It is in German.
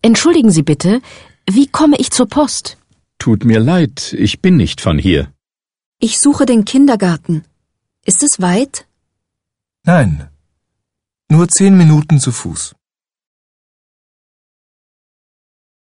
Entschuldigen Sie bitte, wie komme ich zur Post? Tut mir leid, ich bin nicht von hier. Ich suche den Kindergarten. Ist es weit? Nein, nur 10 Minuten zu Fuß.